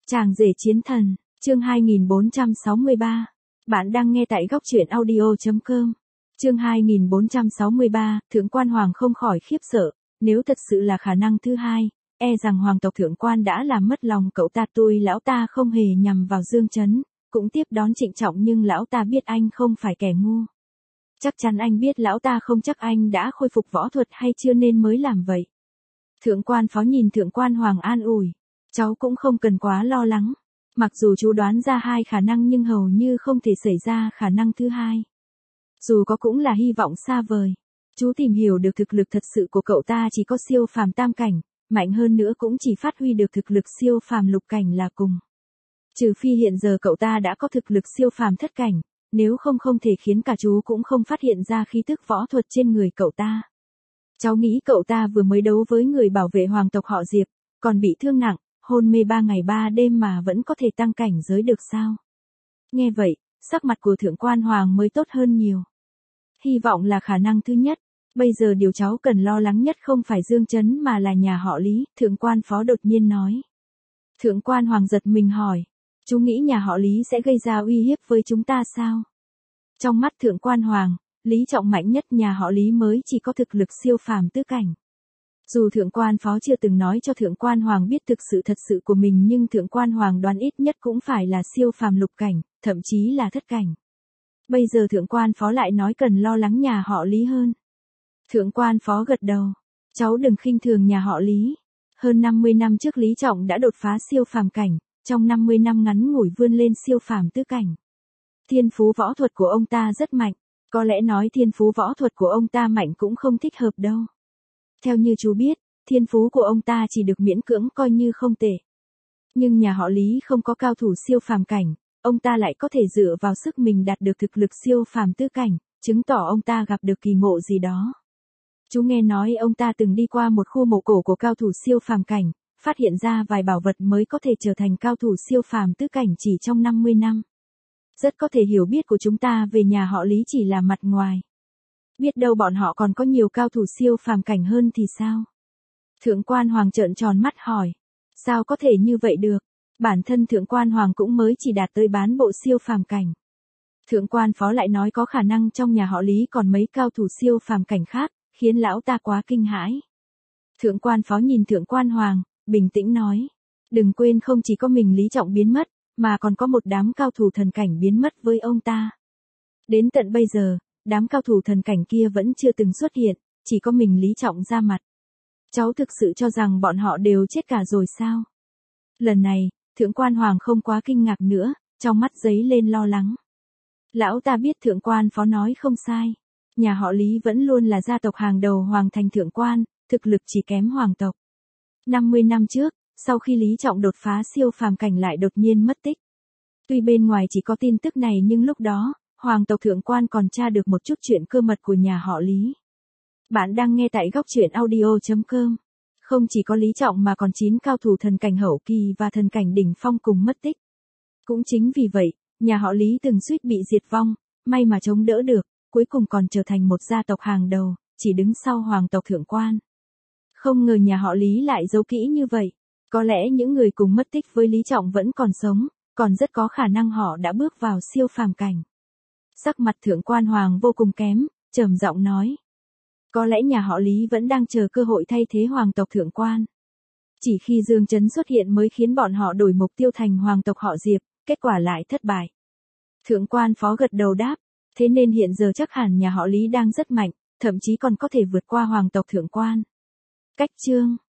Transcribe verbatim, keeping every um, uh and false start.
Chàng rể chiến thần, chương hai nghìn bốn trăm sáu mươi ba. Bạn đang nghe tại góc truyện audio chấm com. Chương hai nghìn bốn trăm sáu mươi ba, Thượng quan Hoàng không khỏi khiếp sợ, nếu thật sự là khả năng thứ hai, e rằng hoàng tộc Thượng quan đã làm mất lòng cậu ta. Tôi lão ta không hề nhằm vào Dương Chấn, cũng tiếp đón trịnh trọng, nhưng lão ta biết anh không phải kẻ ngu. Chắc chắn anh biết lão ta không chắc anh đã khôi phục võ thuật hay chưa nên mới làm vậy. Thượng quan Phó nhìn Thượng quan Hoàng an ủi, cháu cũng không cần quá lo lắng. Mặc dù chú đoán ra hai khả năng nhưng hầu như không thể xảy ra khả năng thứ hai. Dù có cũng là hy vọng xa vời. Chú tìm hiểu được thực lực thật sự của cậu ta chỉ có siêu phàm tam cảnh, mạnh hơn nữa cũng chỉ phát huy được thực lực siêu phàm lục cảnh là cùng. Trừ phi hiện giờ cậu ta đã có thực lực siêu phàm thất cảnh, nếu không không thể khiến cả chú cũng không phát hiện ra khí tức võ thuật trên người cậu ta. Cháu nghĩ cậu ta vừa mới đấu với người bảo vệ hoàng tộc họ Diệp, còn bị thương nặng, hôn mê ba ngày ba đêm mà vẫn có thể tăng cảnh giới được sao? Nghe vậy, sắc mặt của Thượng quan Hoàng mới tốt hơn nhiều. Hy vọng là khả năng thứ nhất. Bây giờ điều cháu cần lo lắng nhất không phải Dương Chấn mà là nhà họ Lý, Thượng quan Phó đột nhiên nói. Thượng quan Hoàng giật mình hỏi, chú nghĩ nhà họ Lý sẽ gây ra uy hiếp với chúng ta sao? Trong mắt Thượng quan Hoàng, Lý Trọng mạnh nhất nhà họ Lý mới chỉ có thực lực siêu phàm tứ cảnh. Dù Thượng quan Phó chưa từng nói cho Thượng quan Hoàng biết thực sự thật sự của mình, nhưng Thượng quan Hoàng đoán ít nhất cũng phải là siêu phàm lục cảnh, thậm chí là thất cảnh. Bây giờ Thượng quan Phó lại nói cần lo lắng nhà họ Lý hơn. Thượng quan Phó gật đầu, cháu đừng khinh thường nhà họ Lý. Hơn năm mươi năm trước Lý Trọng đã đột phá siêu phàm cảnh, trong năm mươi năm ngắn ngủi vươn lên siêu phàm tứ cảnh. Thiên phú võ thuật của ông ta rất mạnh, có lẽ nói thiên phú võ thuật của ông ta mạnh cũng không thích hợp đâu. Theo như chú biết, thiên phú của ông ta chỉ được miễn cưỡng coi như không tệ. Nhưng nhà họ Lý không có cao thủ siêu phàm cảnh, ông ta lại có thể dựa vào sức mình đạt được thực lực siêu phàm tứ cảnh, chứng tỏ ông ta gặp được kỳ ngộ gì đó. Chú nghe nói ông ta từng đi qua một khu mộ cổ của cao thủ siêu phàm cảnh, phát hiện ra vài bảo vật mới có thể trở thành cao thủ siêu phàm tứ cảnh chỉ trong năm mươi năm. Rất có thể hiểu biết của chúng ta về nhà họ Lý chỉ là mặt ngoài. Biết đâu bọn họ còn có nhiều cao thủ siêu phàm cảnh hơn thì sao? Thượng quan Hoàng trợn tròn mắt hỏi. Sao có thể như vậy được? Bản thân Thượng quan Hoàng cũng mới chỉ đạt tới bán bộ siêu phàm cảnh. Thượng quan Phó lại nói có khả năng trong nhà họ Lý còn mấy cao thủ siêu phàm cảnh khác, khiến lão ta quá kinh hãi. Thượng quan Phó nhìn Thượng quan Hoàng, bình tĩnh nói. Đừng quên không chỉ có mình Lý Trọng biến mất, mà còn có một đám cao thủ thần cảnh biến mất với ông ta. Đến tận bây giờ, đám cao thủ thần cảnh kia vẫn chưa từng xuất hiện, chỉ có mình Lý Trọng ra mặt. Cháu thực sự cho rằng bọn họ đều chết cả rồi sao? Lần này, Thượng quan Hoàng không quá kinh ngạc nữa, trong mắt giấy lên lo lắng. Lão ta biết Thượng quan Phó nói không sai. Nhà họ Lý vẫn luôn là gia tộc hàng đầu hoàng thành Thượng quan, thực lực chỉ kém hoàng tộc. năm mươi năm trước, sau khi Lý Trọng đột phá siêu phàm cảnh lại đột nhiên mất tích. Tuy bên ngoài chỉ có tin tức này nhưng lúc đó, hoàng tộc Thượng quan còn tra được một chút chuyện cơ mật của nhà họ Lý. Bạn đang nghe tại góc truyện audio chấm com. Không chỉ có Lý Trọng mà còn chín cao thủ thần cảnh hậu kỳ và thần cảnh đỉnh phong cùng mất tích. Cũng chính vì vậy, nhà họ Lý từng suýt bị diệt vong, may mà chống đỡ được, cuối cùng còn trở thành một gia tộc hàng đầu, chỉ đứng sau hoàng tộc Thượng quan. Không ngờ nhà họ Lý lại giấu kỹ như vậy. Có lẽ những người cùng mất tích với Lý Trọng vẫn còn sống, còn rất có khả năng họ đã bước vào siêu phàm cảnh. Sắc mặt Thượng quan Hoàng vô cùng kém, trầm giọng nói. Có lẽ nhà họ Lý vẫn đang chờ cơ hội thay thế hoàng tộc Thượng quan. Chỉ khi Dương Chấn xuất hiện mới khiến bọn họ đổi mục tiêu thành hoàng tộc họ Diệp, kết quả lại thất bại. Thượng quan Phó gật đầu đáp, thế nên hiện giờ chắc hẳn nhà họ Lý đang rất mạnh, thậm chí còn có thể vượt qua hoàng tộc Thượng quan. Cách chương